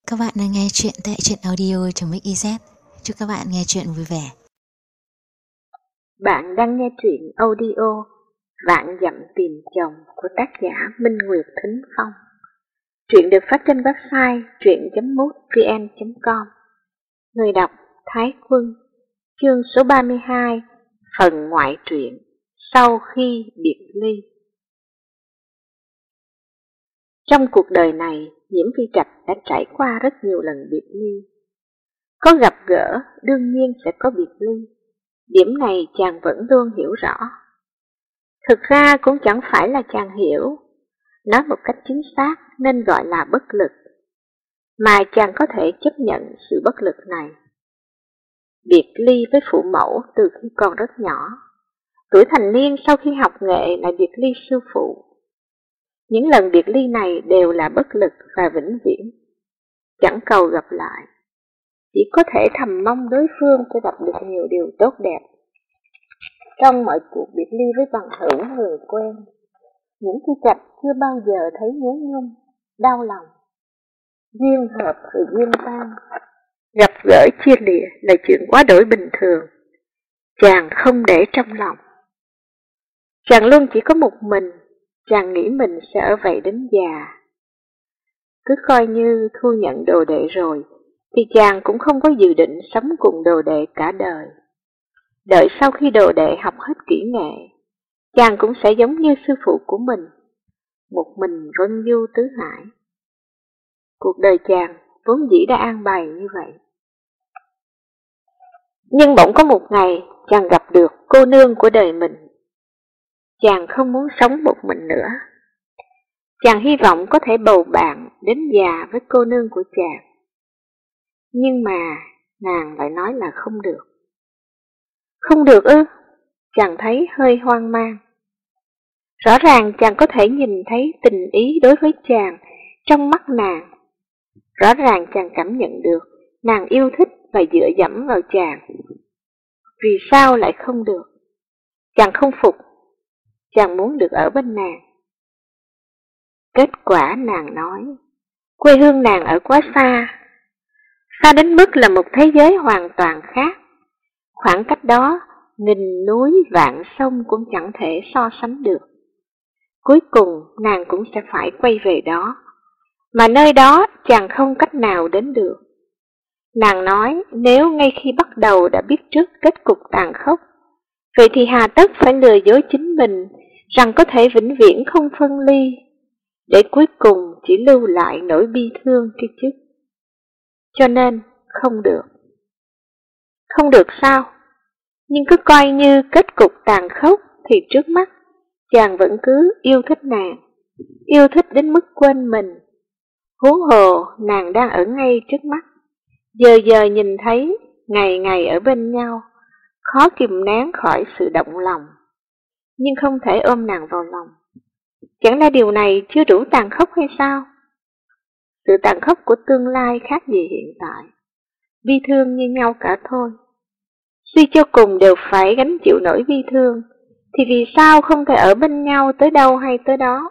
Các bạn đang nghe chuyện tại truyện audio.mix.iz. Chúc các bạn nghe chuyện vui vẻ. Bạn đang nghe truyện audio Vạn Dặm Tìm Chồng của tác giả Minh Nguyệt Thính Phong. Truyện được phát trên website truyện.mútvn.com. Người đọc Thái Quân. Chương số 32. Phần ngoại truyện Sau khi biệt ly. Trong cuộc đời này, Nhiễm Phi Trạch đã trải qua rất nhiều lần biệt ly. Có gặp gỡ, đương nhiên sẽ có biệt ly. Điểm này chàng vẫn luôn hiểu rõ. Thực ra cũng chẳng phải là chàng hiểu, nói một cách chính xác nên gọi là bất lực, mà chàng có thể chấp nhận sự bất lực này. Biệt ly với phụ mẫu từ khi còn rất nhỏ, tuổi thành niên sau khi học nghệ lại biệt ly sư phụ. Những lần biệt ly này đều là bất lực và vĩnh viễn, chẳng cầu gặp lại, chỉ có thể thầm mong đối phương sẽ gặp được nhiều điều tốt đẹp. Trong mọi cuộc biệt ly với bằng hữu người quen, Nhiễm Phi Trạch chưa bao giờ thấy nhớ nhung, đau lòng. Duyên hợp rồi duyên tan, gặp gỡ chia lìa là chuyện quá đổi bình thường. Chàng không để trong lòng. Chàng luôn chỉ có một mình, chàng nghĩ mình sẽ ở vậy đến già. Cứ coi như thu nhận đồ đệ rồi, thì chàng cũng không có dự định sống cùng đồ đệ cả đời. Đợi sau khi đồ đệ học hết kỹ nghệ, chàng cũng sẽ giống như sư phụ của mình, một mình vân du tứ hải. Cuộc đời chàng vốn dĩ đã an bài như vậy. Nhưng bỗng có một ngày, chàng gặp được cô nương của đời mình. Chàng không muốn sống một mình nữa. Chàng hy vọng có thể bầu bạn đến già với cô nương của chàng. Nhưng mà nàng lại nói là không được. Không được ư? Chàng thấy hơi hoang mang. Rõ ràng chàng có thể nhìn thấy tình ý đối với chàng trong mắt nàng. Rõ ràng chàng cảm nhận được nàng yêu thích và dựa dẫm vào chàng. Vì sao lại không được? Chàng không phục. Chàng muốn được ở bên nàng. Kết quả nàng nói, quê hương nàng ở quá xa. Xa đến mức là một thế giới hoàn toàn khác. Khoảng cách đó, nghìn núi vạn sông cũng chẳng thể so sánh được. Cuối cùng nàng cũng sẽ phải quay về đó, mà nơi đó chàng không cách nào đến được. Nàng nói nếu ngay khi bắt đầu đã biết trước kết cục tàn khốc, vậy thì hà tất phải lừa dối chính mình rằng có thể vĩnh viễn không phân ly, để cuối cùng chỉ lưu lại nỗi bi thương kia chứ. Cho nên không được. Không được sao? Nhưng cứ coi như kết cục tàn khốc thì trước mắt chàng vẫn cứ yêu thích nàng, yêu thích đến mức quên mình. Huống hồ nàng đang ở ngay trước mắt, giờ giờ nhìn thấy, ngày ngày ở bên nhau, khó kìm nén khỏi sự động lòng, nhưng không thể ôm nàng vào lòng. Chẳng lẽ điều này chưa đủ tàn khốc hay sao? Sự tàn khốc của tương lai khác gì hiện tại, bi thương như nhau cả thôi. Suy cho cùng đều phải gánh chịu nỗi bi thương, thì vì sao không thể ở bên nhau tới đâu hay tới đó?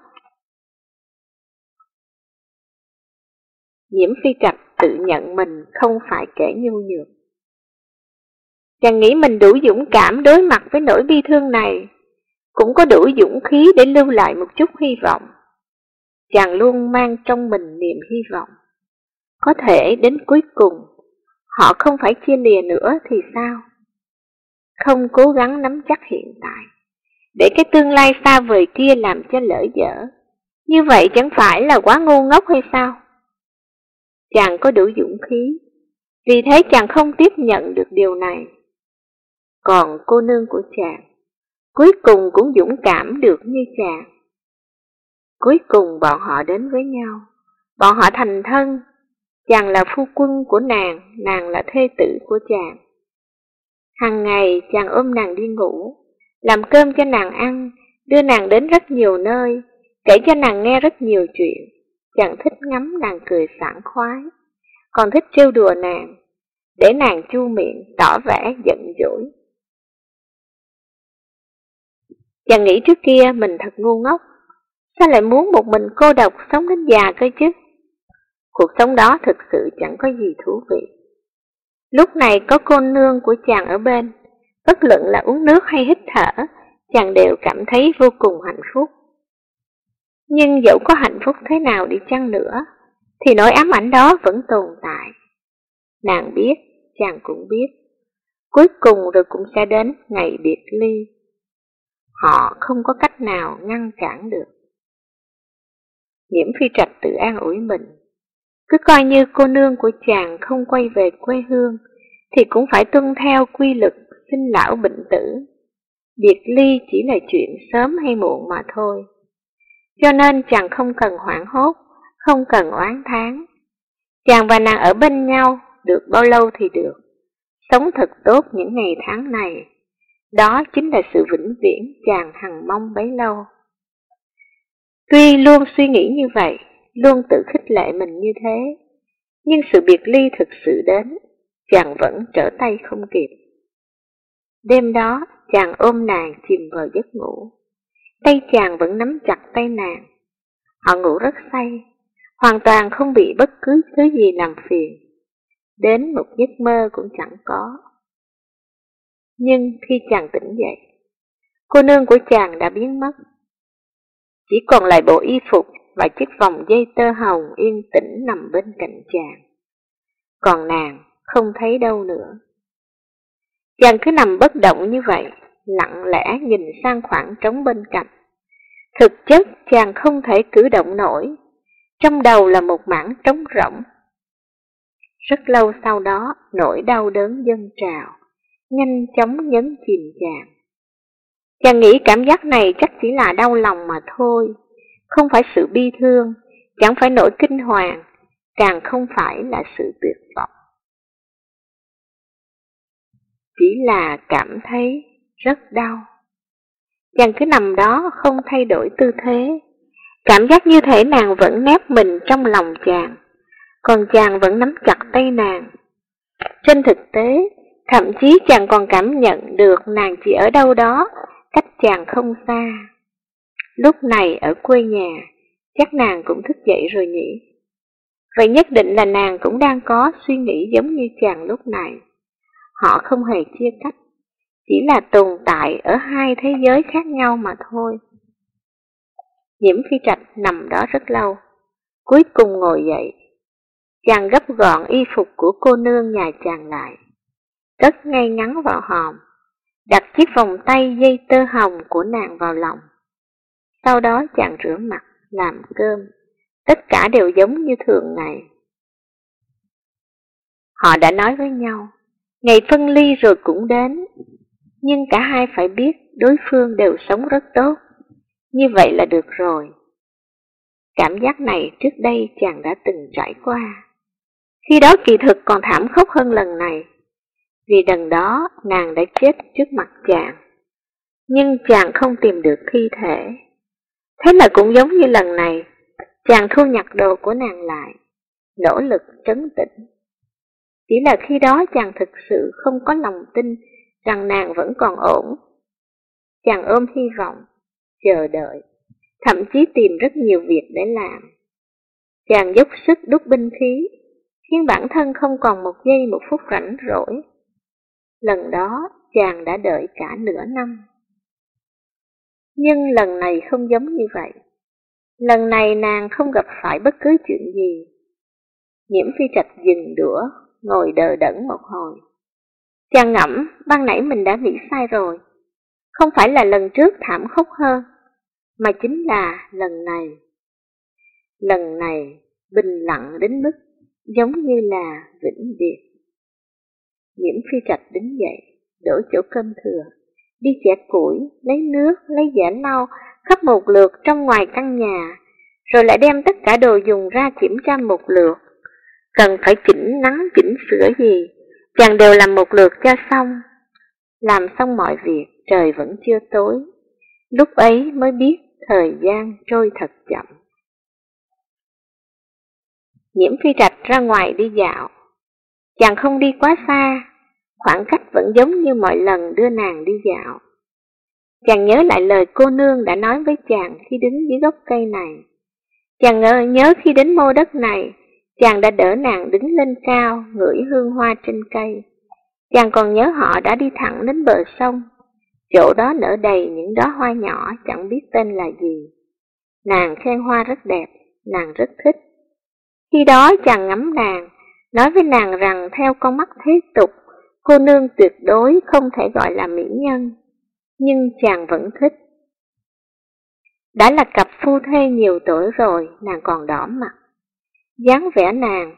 Nhiễm Phi Trạch tự nhận mình không phải kẻ nhu nhược. Chàng nghĩ mình đủ dũng cảm đối mặt với nỗi bi thương này, cũng có đủ dũng khí để lưu lại một chút hy vọng. Chàng luôn mang trong mình niềm hy vọng. Có thể đến cuối cùng, họ không phải chia lìa nữa thì sao? Không cố gắng nắm chắc hiện tại, để cái tương lai xa vời kia làm cho lỡ dở, như vậy chẳng phải là quá ngu ngốc hay sao? Chàng có đủ dũng khí, vì thế chàng không tiếp nhận được điều này. Còn cô nương của chàng, cuối cùng cũng dũng cảm được như chàng. Cuối cùng bọn họ đến với nhau, bọn họ thành thân. Chàng là phu quân của nàng là thê tử của chàng. Hàng ngày chàng ôm nàng đi ngủ, làm cơm cho nàng ăn, đưa nàng đến rất nhiều nơi, kể cho nàng nghe rất nhiều chuyện. Chàng thích ngắm nàng cười sảng khoái, còn thích trêu đùa nàng, để nàng chu miệng tỏ vẻ giận dỗi. Chàng nghĩ trước kia mình thật ngu ngốc, sao lại muốn một mình cô độc sống đến già cơ chứ? Cuộc sống đó thực sự chẳng có gì thú vị. Lúc này có cô nương của chàng ở bên, bất luận là uống nước hay hít thở, chàng đều cảm thấy vô cùng hạnh phúc. Nhưng dẫu có hạnh phúc thế nào đi chăng nữa, thì nỗi ám ảnh đó vẫn tồn tại. Nàng biết, chàng cũng biết, cuối cùng rồi cũng sẽ đến ngày biệt ly. Họ không có cách nào ngăn cản được. Nhiễm Phi Trạch tự an ủi mình, cứ coi như cô nương của chàng không quay về quê hương, thì cũng phải tuân theo quy luật sinh lão bệnh tử. Biệt ly chỉ là chuyện sớm hay muộn mà thôi. Cho nên chàng không cần hoảng hốt, không cần oán thán. Chàng và nàng ở bên nhau, được bao lâu thì được. Sống thật tốt những ngày tháng này. Đó chính là sự vĩnh viễn chàng hằng mong bấy lâu. Tuy luôn suy nghĩ như vậy, luôn tự khích lệ mình như thế, nhưng sự biệt ly thực sự đến, chàng vẫn trở tay không kịp. Đêm đó, chàng ôm nàng chìm vào giấc ngủ. Tay chàng vẫn nắm chặt tay nàng. Họ ngủ rất say, hoàn toàn không bị bất cứ thứ gì làm phiền. Đến một giấc mơ cũng chẳng có. Nhưng khi chàng tỉnh dậy, cô nương của chàng đã biến mất. Chỉ còn lại bộ y phục và chiếc vòng dây tơ hồng yên tĩnh nằm bên cạnh chàng. Còn nàng không thấy đâu nữa. Chàng cứ nằm bất động như vậy, lặng lẽ nhìn sang khoảng trống bên cạnh. Thực chất chàng không thể cử động nổi, trong đầu là một mảng trống rỗng. Rất lâu sau đó, nỗi đau đớn dâng trào, nhanh chóng nhấn chìm chàng. Chàng nghĩ cảm giác này chắc chỉ là đau lòng mà thôi, không phải sự bi thương, chẳng phải nỗi kinh hoàng, càng không phải là sự tuyệt vọng. Chỉ là cảm thấy rất đau. Chàng cứ nằm đó không thay đổi tư thế, cảm giác như thể nàng vẫn nép mình trong lòng chàng, còn chàng vẫn nắm chặt tay nàng. Trên thực tế, thậm chí chàng còn cảm nhận được nàng chỉ ở đâu đó, cách chàng không xa. Lúc này ở quê nhà, chắc nàng cũng thức dậy rồi nhỉ? Vậy nhất định là nàng cũng đang có suy nghĩ giống như chàng lúc này. Họ không hề chia cách, chỉ là tồn tại ở hai thế giới khác nhau mà thôi. Nhiễm Phi Trạch nằm đó rất lâu, cuối cùng ngồi dậy. Chàng gấp gọn y phục của cô nương nhà chàng lại, cất ngay ngắn vào hòm, đặt chiếc vòng tay dây tơ hồng của nàng vào lòng. Sau đó chàng rửa mặt, làm cơm, tất cả đều giống như thường ngày. Họ đã nói với nhau, ngày phân ly rồi cũng đến, nhưng cả hai phải biết đối phương đều sống rất tốt, như vậy là được rồi. Cảm giác này trước đây chàng đã từng trải qua. Khi đó kỳ thực còn thảm khốc hơn lần này, vì lần đó nàng đã chết trước mặt chàng, nhưng chàng không tìm được thi thể. Thế là cũng giống như lần này, chàng thu nhặt đồ của nàng lại, nỗ lực trấn tĩnh. Chỉ là khi đó chàng thực sự không có lòng tin rằng nàng vẫn còn ổn. Chàng ôm hy vọng, chờ đợi, thậm chí tìm rất nhiều việc để làm. Chàng dốc sức đúc binh khí, khiến bản thân không còn một giây một phút rảnh rỗi. Lần đó chàng đã đợi cả nửa năm. Nhưng lần này không giống như vậy. Lần này nàng không gặp phải bất cứ chuyện gì. Nhiễm Phi Trạch dừng đũa, ngồi đờ đẫn một hồi. Chàng ngẫm, ban nãy mình đã nghĩ sai rồi. Không phải là lần trước thảm khốc hơn, mà chính là lần này. Lần này bình lặng đến mức giống như là vĩnh biệt. Nhiễm Phi Trạch đứng dậy, đổ chỗ cơm thừa, đi chẻ củi, lấy nước, lấy giẻ lau, khắp một lượt trong ngoài căn nhà, rồi lại đem tất cả đồ dùng ra kiểm tra một lượt. Cần phải chỉnh nắng chỉnh sửa gì, chàng đều làm một lượt cho xong. Làm xong mọi việc, trời vẫn chưa tối. Lúc ấy mới biết thời gian trôi thật chậm. Nhiễm Phi Trạch ra ngoài đi dạo. Chàng không đi quá xa, khoảng cách vẫn giống như mọi lần đưa nàng đi dạo. Chàng nhớ lại lời cô nương đã nói với chàng khi đứng dưới gốc cây này. Chàng nhớ khi đến mô đất này, Chàng đã đỡ nàng đứng lên cao, ngửi hương hoa trên cây. Chàng còn nhớ họ đã đi thẳng đến bờ sông. Chỗ đó nở đầy những đóa hoa nhỏ chẳng biết tên là gì. Nàng khen hoa rất đẹp, nàng rất thích. Khi đó chàng ngắm nàng, nói với nàng rằng theo con mắt thế tục, cô nương tuyệt đối không thể gọi là mỹ nhân. Nhưng chàng vẫn thích. Đã là cặp phu thê nhiều tuổi rồi, nàng còn đỏ mặt. Dáng vẻ nàng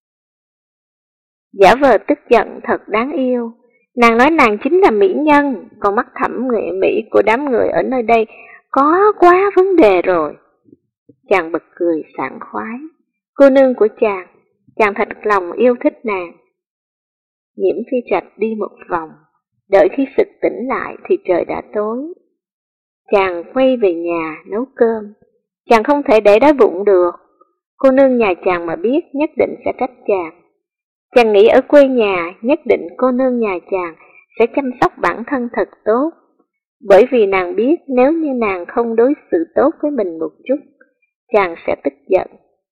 giả vờ tức giận thật đáng yêu. Nàng nói nàng chính là mỹ nhân, còn mắt thẩm nghệ mỹ của đám người ở nơi đây có quá vấn đề rồi. Chàng bật cười sảng khoái. Cô nương của chàng thật lòng yêu thích nàng. Nhiễm Phi Trạch đi một vòng, đợi khi sực tỉnh lại thì trời đã tối. Chàng quay về nhà nấu cơm. Chàng không thể để đói bụng được. Cô nương nhà chàng mà biết nhất định sẽ trách chàng. Chàng nghĩ ở quê nhà nhất định cô nương nhà chàng sẽ chăm sóc bản thân thật tốt. Bởi vì nàng biết nếu như nàng không đối xử tốt với mình một chút, chàng sẽ tức giận.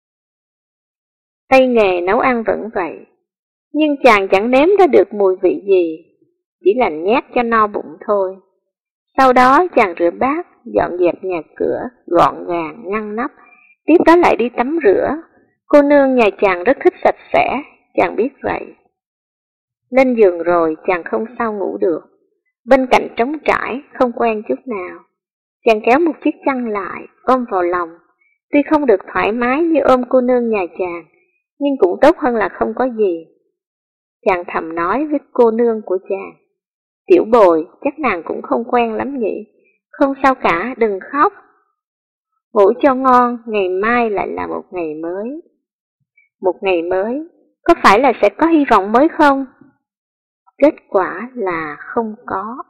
Tay nghề nấu ăn vẫn vậy, nhưng chàng chẳng nếm ra được mùi vị gì, chỉ là nhét cho no bụng thôi. Sau đó chàng rửa bát, dọn dẹp nhà cửa, gọn gàng, ngăn nắp, tiếp đó lại đi tắm rửa. Cô nương nhà chàng rất thích sạch sẽ, chàng biết vậy. Lên giường rồi chàng không sao ngủ được. Bên cạnh trống trải, không quen chút nào. Chàng kéo một chiếc chăn lại, ôm vào lòng. Tuy không được thoải mái như ôm cô nương nhà chàng, nhưng cũng tốt hơn là không có gì. Chàng thầm nói với cô nương của chàng: Tiểu Bồi, chắc nàng cũng không quen lắm nhỉ. Không sao cả, đừng khóc. Ngủ cho ngon, ngày mai lại là một ngày mới. Một ngày mới, có phải là sẽ có hy vọng mới không? Kết quả là không có.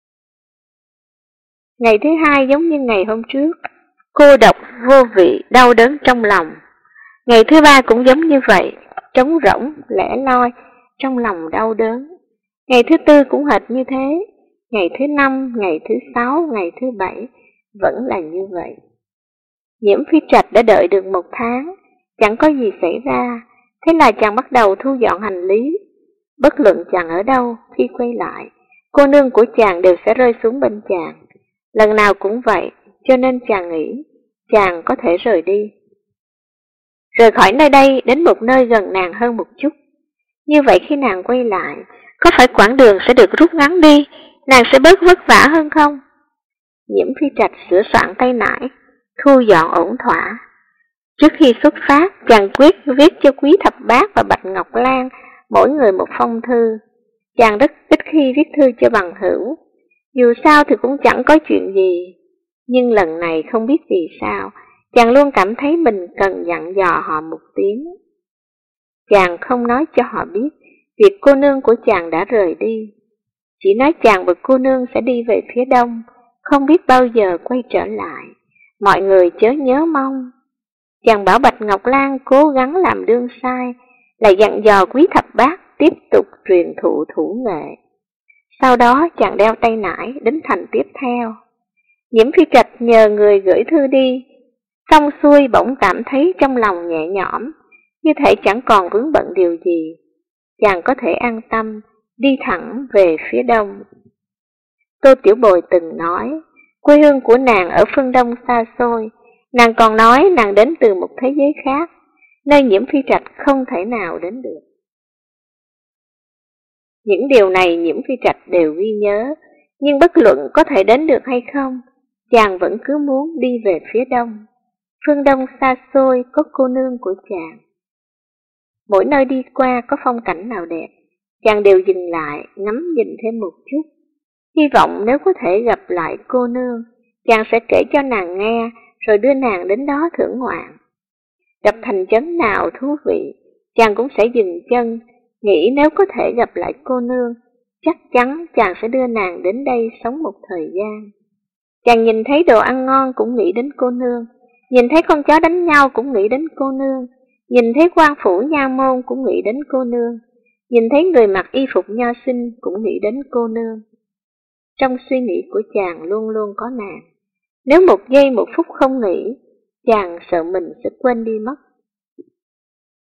Ngày thứ hai giống như ngày hôm trước, cô độc, vô vị, đau đớn trong lòng. Ngày thứ ba cũng giống như vậy, trống rỗng, lẻ loi, trong lòng đau đớn. Ngày thứ tư cũng hệt như thế, ngày thứ năm, ngày thứ sáu, ngày thứ bảy, vẫn là như vậy. Nhiễm Phi Trạch đã đợi được 1 tháng, chẳng có gì xảy ra, thế là chàng bắt đầu thu dọn hành lý. Bất luận chàng ở đâu, khi quay lại, cô nương của chàng đều sẽ rơi xuống bên chàng. Lần nào cũng vậy, cho nên chàng nghĩ, chàng có thể rời đi. Rời khỏi nơi đây đến một nơi gần nàng hơn một chút. Như vậy khi nàng quay lại, có phải quãng đường sẽ được rút ngắn đi, nàng sẽ bớt vất vả hơn không? Nhiễm Phi Trạch sửa soạn tay nải, thu dọn ổn thỏa. Trước khi xuất phát, chàng quyết viết cho Quý Thập Bát và Bạch Ngọc Lan mỗi người một phong thư. Chàng rất ít khi viết thư cho bằng hữu, dù sao thì cũng chẳng có chuyện gì. Nhưng lần này không biết vì sao, chàng luôn cảm thấy mình cần dặn dò họ một tiếng. Chàng không nói cho họ biết việc cô nương của chàng đã rời đi. Chỉ nói chàng và cô nương sẽ đi về phía đông, không biết bao giờ quay trở lại. Mọi người chớ nhớ mong. Chàng bảo Bạch Ngọc Lan cố gắng làm đương sai, lại dặn dò Quý Thập Bát tiếp tục truyền thụ thủ nghệ. Sau đó chàng đeo tay nải đến thành tiếp theo. Nhiễm Phi Trạch nhờ người gửi thư đi, xong xuôi bỗng cảm thấy trong lòng nhẹ nhõm, như thể chẳng còn vướng bận điều gì. Chàng có thể an tâm, đi thẳng về phía đông. Tô Tiểu Bồi từng nói, quê hương của nàng ở phương đông xa xôi, nàng còn nói nàng đến từ một thế giới khác, nơi Nhiễm Phi Trạch không thể nào đến được. Những điều này Nhiễm Phi Trạch đều ghi nhớ, nhưng bất luận có thể đến được hay không, chàng vẫn cứ muốn đi về phía đông. Phương đông xa xôi có cô nương của chàng. Mỗi nơi đi qua có phong cảnh nào đẹp, chàng đều dừng lại ngắm nhìn thêm một chút. Hy vọng nếu có thể gặp lại cô nương, chàng sẽ kể cho nàng nghe, rồi đưa nàng đến đó thưởng ngoạn. Gặp thành trấn nào thú vị, chàng cũng sẽ dừng chân, nghĩ nếu có thể gặp lại cô nương, chắc chắn chàng sẽ đưa nàng đến đây sống một thời gian. Chàng nhìn thấy đồ ăn ngon cũng nghĩ đến cô nương, nhìn thấy con chó đánh nhau cũng nghĩ đến cô nương, nhìn thấy quan phủ nha môn cũng nghĩ đến cô nương, nhìn thấy người mặc y phục nho sinh cũng nghĩ đến cô nương. Trong suy nghĩ của chàng luôn luôn có nàng. Nếu một giây một phút không nghĩ, chàng sợ mình sẽ quên đi mất.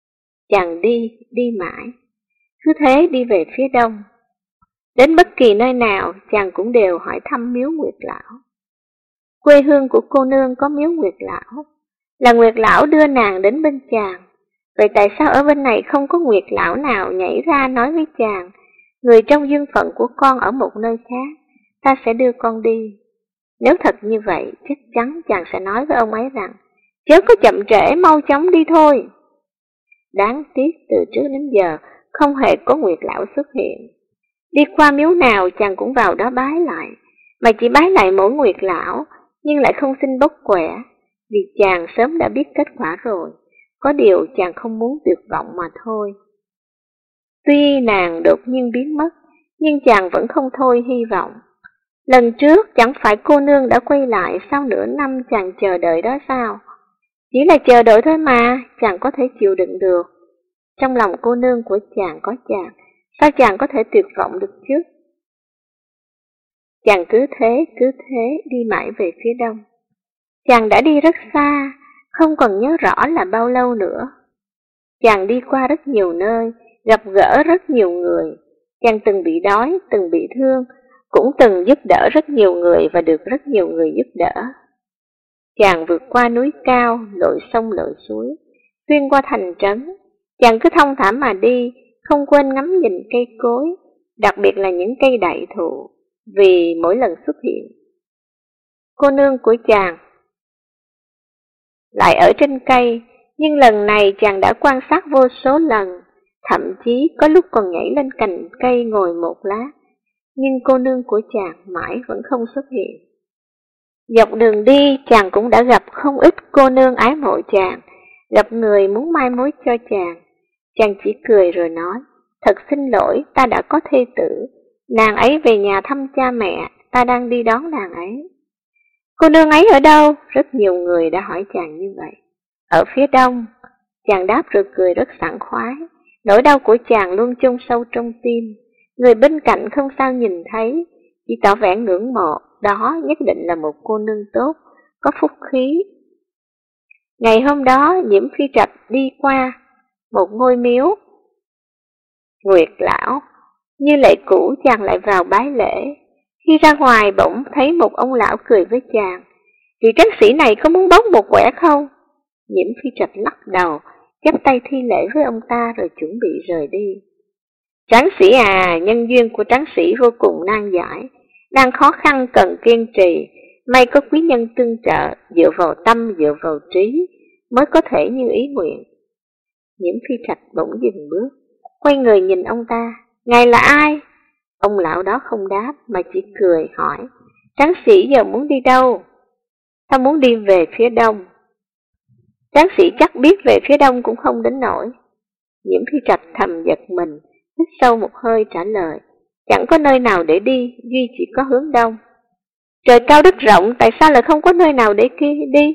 Chàng đi mãi, cứ thế đi về phía đông. Đến bất kỳ nơi nào, chàng cũng đều hỏi thăm miếu Nguyệt Lão. Quê hương của cô nương có miếu Nguyệt Lão, là Nguyệt Lão đưa nàng đến bên chàng. Vậy tại sao ở bên này không có Nguyệt Lão nào nhảy ra nói với chàng, người trong duyên phận của con ở một nơi khác, ta sẽ đưa con đi. Nếu thật như vậy, chắc chắn chàng sẽ nói với ông ấy rằng, chớ có chậm trễ, mau chóng đi thôi. Đáng tiếc từ trước đến giờ, không hề có Nguyệt Lão xuất hiện. Đi qua miếu nào chàng cũng vào đó bái lại, mà chỉ bái lại mỗi Nguyệt Lão, nhưng lại không xin bốc quẻ, vì chàng sớm đã biết kết quả rồi, có điều chàng không muốn tuyệt vọng mà thôi. Tuy nàng đột nhiên biến mất, nhưng chàng vẫn không thôi hy vọng. Lần trước chẳng phải cô nương đã quay lại sau nửa năm chàng chờ đợi đó sao? Chỉ là chờ đợi thôi mà, chàng có thể chịu đựng được. Trong lòng cô nương của chàng có chàng, sao chàng có thể tuyệt vọng được chứ? Chàng cứ thế đi mãi về phía đông. Chàng đã đi rất xa, không còn nhớ rõ là bao lâu nữa. Chàng đi qua rất nhiều nơi, gặp gỡ rất nhiều người. Chàng từng bị đói, từng bị thương, cũng từng giúp đỡ rất nhiều người và được rất nhiều người giúp đỡ. Chàng vượt qua núi cao, lội sông lội suối, xuyên qua thành trấn. Chàng cứ thong thả mà đi, không quên ngắm nhìn cây cối, đặc biệt là những cây đại thụ, vì mỗi lần xuất hiện, cô nương của chàng lại ở trên cây, nhưng lần này chàng đã quan sát vô số lần, thậm chí có lúc còn nhảy lên cành cây ngồi một lát, nhưng cô nương của chàng mãi vẫn không xuất hiện. Dọc đường đi, chàng cũng đã gặp không ít cô nương ái mộ chàng, gặp người muốn mai mối cho chàng. Chàng chỉ cười rồi nói, thật xin lỗi, ta đã có thê tử, nàng ấy về nhà thăm cha mẹ, ta đang đi đón nàng ấy. Cô nương ấy ở đâu? Rất nhiều người đã hỏi chàng như vậy. Ở phía đông, chàng đáp rồi cười rất sảng khoái. Nỗi đau của chàng luôn chôn sâu trong tim, người bên cạnh không sao nhìn thấy, chỉ tỏ vẻ ngưỡng mộ, đó nhất định là một cô nương tốt, có phúc khí. Ngày hôm đó, Nhiễm Phi Trạch đi qua một ngôi miếu Nguyệt Lão. Như lệ cũ, chàng lại vào bái lễ. Khi ra ngoài bỗng thấy một ông lão cười với chàng. Vị tráng sĩ này có muốn bốc một quẻ không? Nhiễm Phi Trạch lắc đầu, chắp tay thi lễ với ông ta rồi chuẩn bị rời đi. Tráng sĩ à, nhân duyên của tráng sĩ vô cùng nan giải, đang khó khăn cần kiên trì, may có quý nhân tương trợ, dựa vào tâm, dựa vào trí, mới có thể như ý nguyện. Nhiễm Phi Trạch bỗng dừng bước, quay người nhìn ông ta, ngài là ai? Ông lão đó không đáp mà chỉ cười hỏi, tráng sĩ giờ muốn đi đâu? Ta muốn đi về phía đông. Tráng sĩ chắc biết về phía đông cũng không đến nổi. Nhiễm Phi Trạch thầm giật mình, hít sâu một hơi trả lời, chẳng có nơi nào để đi, duy chỉ có hướng đông. Trời cao đất rộng, tại sao lại không có nơi nào để đi?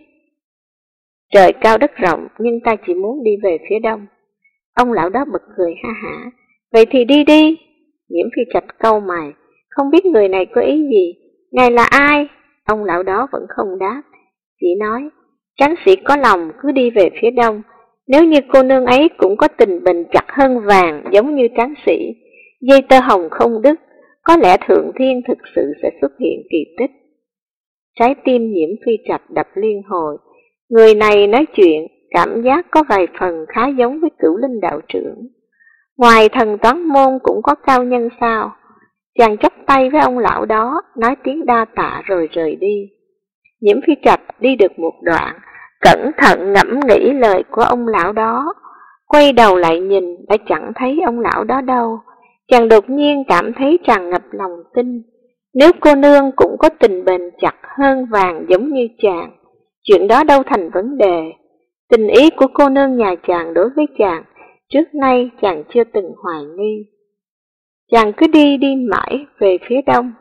Trời cao đất rộng, nhưng ta chỉ muốn đi về phía đông. Ông lão đó bật cười ha hả, vậy thì đi đi. Nhiễm Phi Trạch cau mày, không biết người này có ý gì, ngài là ai? Ông lão đó vẫn không đáp, chỉ nói, tráng sĩ có lòng cứ đi về phía đông, nếu như cô nương ấy cũng có tình bền chặt hơn vàng giống như tráng sĩ, dây tơ hồng không đứt, có lẽ thượng thiên thực sự sẽ xuất hiện kỳ tích. Trái tim Nhiễm Phi Trạch đập liên hồi, người này nói chuyện, cảm giác có vài phần khá giống với Cửu Linh đạo trưởng. Ngoài thần toán môn cũng có cao nhân sao? Chàng chắp tay với ông lão đó, nói tiếng đa tạ rồi rời đi. Nhiễm Phi Trạch đi được một đoạn, cẩn thận ngẫm nghĩ lời của ông lão đó, quay đầu lại nhìn đã chẳng thấy ông lão đó đâu. Chàng đột nhiên cảm thấy tràn ngập lòng tin, nếu cô nương cũng có tình bền chặt hơn vàng giống như chàng, chuyện đó đâu thành vấn đề. Tình ý của cô nương nhà chàng đối với chàng, trước nay chàng chưa từng hoài nghi. Chàng cứ đi mãi về phía đông.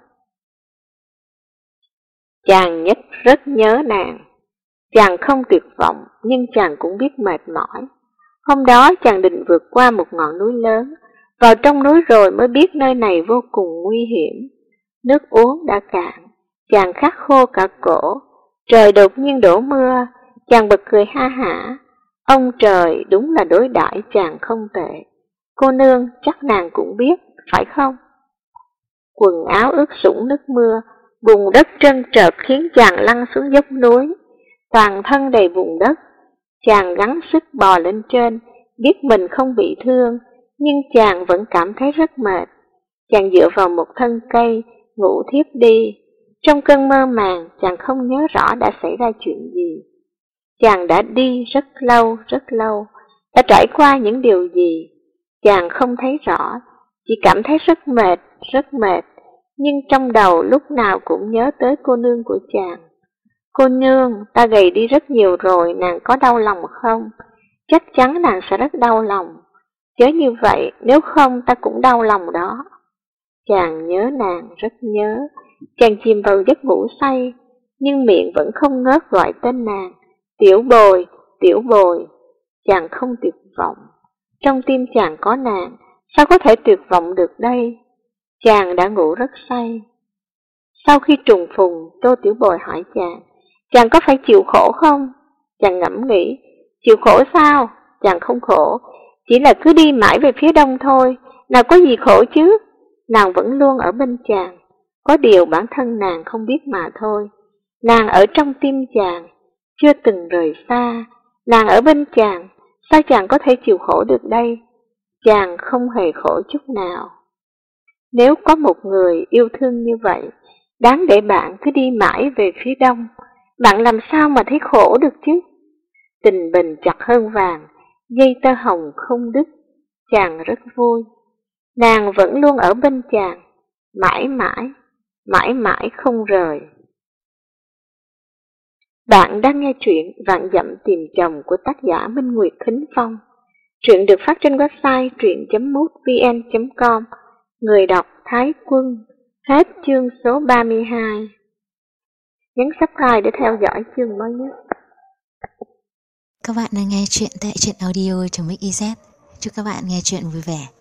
Chàng nhất rất nhớ nàng. Chàng không tuyệt vọng, nhưng chàng cũng biết mệt mỏi. Hôm đó chàng định vượt qua một ngọn núi lớn, vào trong núi rồi mới biết nơi này vô cùng nguy hiểm. Nước uống đã cạn, chàng khát khô cả cổ. Trời đột nhiên đổ mưa, chàng bật cười ha hả. Ông trời đúng là đối đãi chàng không tệ. Cô nương chắc nàng cũng biết, phải không? Quần áo ướt sũng nước mưa, bùn đất trơn trợt khiến chàng lăn xuống dốc núi. Toàn thân đầy bùn đất, chàng gắng sức bò lên trên, biết mình không bị thương, nhưng chàng vẫn cảm thấy rất mệt. Chàng dựa vào một thân cây, ngủ thiếp đi. Trong cơn mơ màng, chàng không nhớ rõ đã xảy ra chuyện gì. Chàng đã đi rất lâu, đã trải qua những điều gì, chàng không thấy rõ, chỉ cảm thấy rất mệt, nhưng trong đầu lúc nào cũng nhớ tới cô nương của chàng. Cô nương, ta gầy đi rất nhiều rồi, nàng có đau lòng không? Chắc chắn nàng sẽ rất đau lòng. Chớ như vậy, nếu không ta cũng đau lòng đó. Chàng nhớ nàng, rất nhớ. Chàng chìm vào giấc ngủ say, nhưng miệng vẫn không ngớt gọi tên nàng. Tiểu Bồi, Tiểu Bồi. Chàng không tuyệt vọng. Trong tim chàng có nàng, sao có thể tuyệt vọng được đây? Chàng đã ngủ rất say. Sau khi trùng phùng, Tô Tiểu Bồi hỏi chàng có phải chịu khổ không? Chàng ngẫm nghĩ, chịu khổ sao? Chàng không khổ, chỉ là cứ đi mãi về phía đông thôi, nào có gì khổ chứ? Nàng vẫn luôn ở bên chàng, có điều bản thân nàng không biết mà thôi. Nàng ở trong tim chàng, chưa từng rời xa, nàng ở bên chàng, sao chàng có thể chịu khổ được đây? Chàng không hề khổ chút nào. Nếu có một người yêu thương như vậy, đáng để bạn cứ đi mãi về phía đông, bạn làm sao mà thấy khổ được chứ? Tình bền chặt hơn vàng, dây tơ hồng không đứt, chàng rất vui. Nàng vẫn luôn ở bên chàng, mãi mãi không rời. Bạn đang nghe truyện Vạn Dặm Tìm Chồng của tác giả Minh Nguyệt Thính Phong. Truyện được phát trên website truyện.mútvn.com. Người đọc Thái Quân. Hết chương số 32. Nhấn subscribe để theo dõi chương mới nhất. Các bạn đang nghe chuyện tại truyện audio.mix.iz. Chúc các bạn nghe chuyện vui vẻ.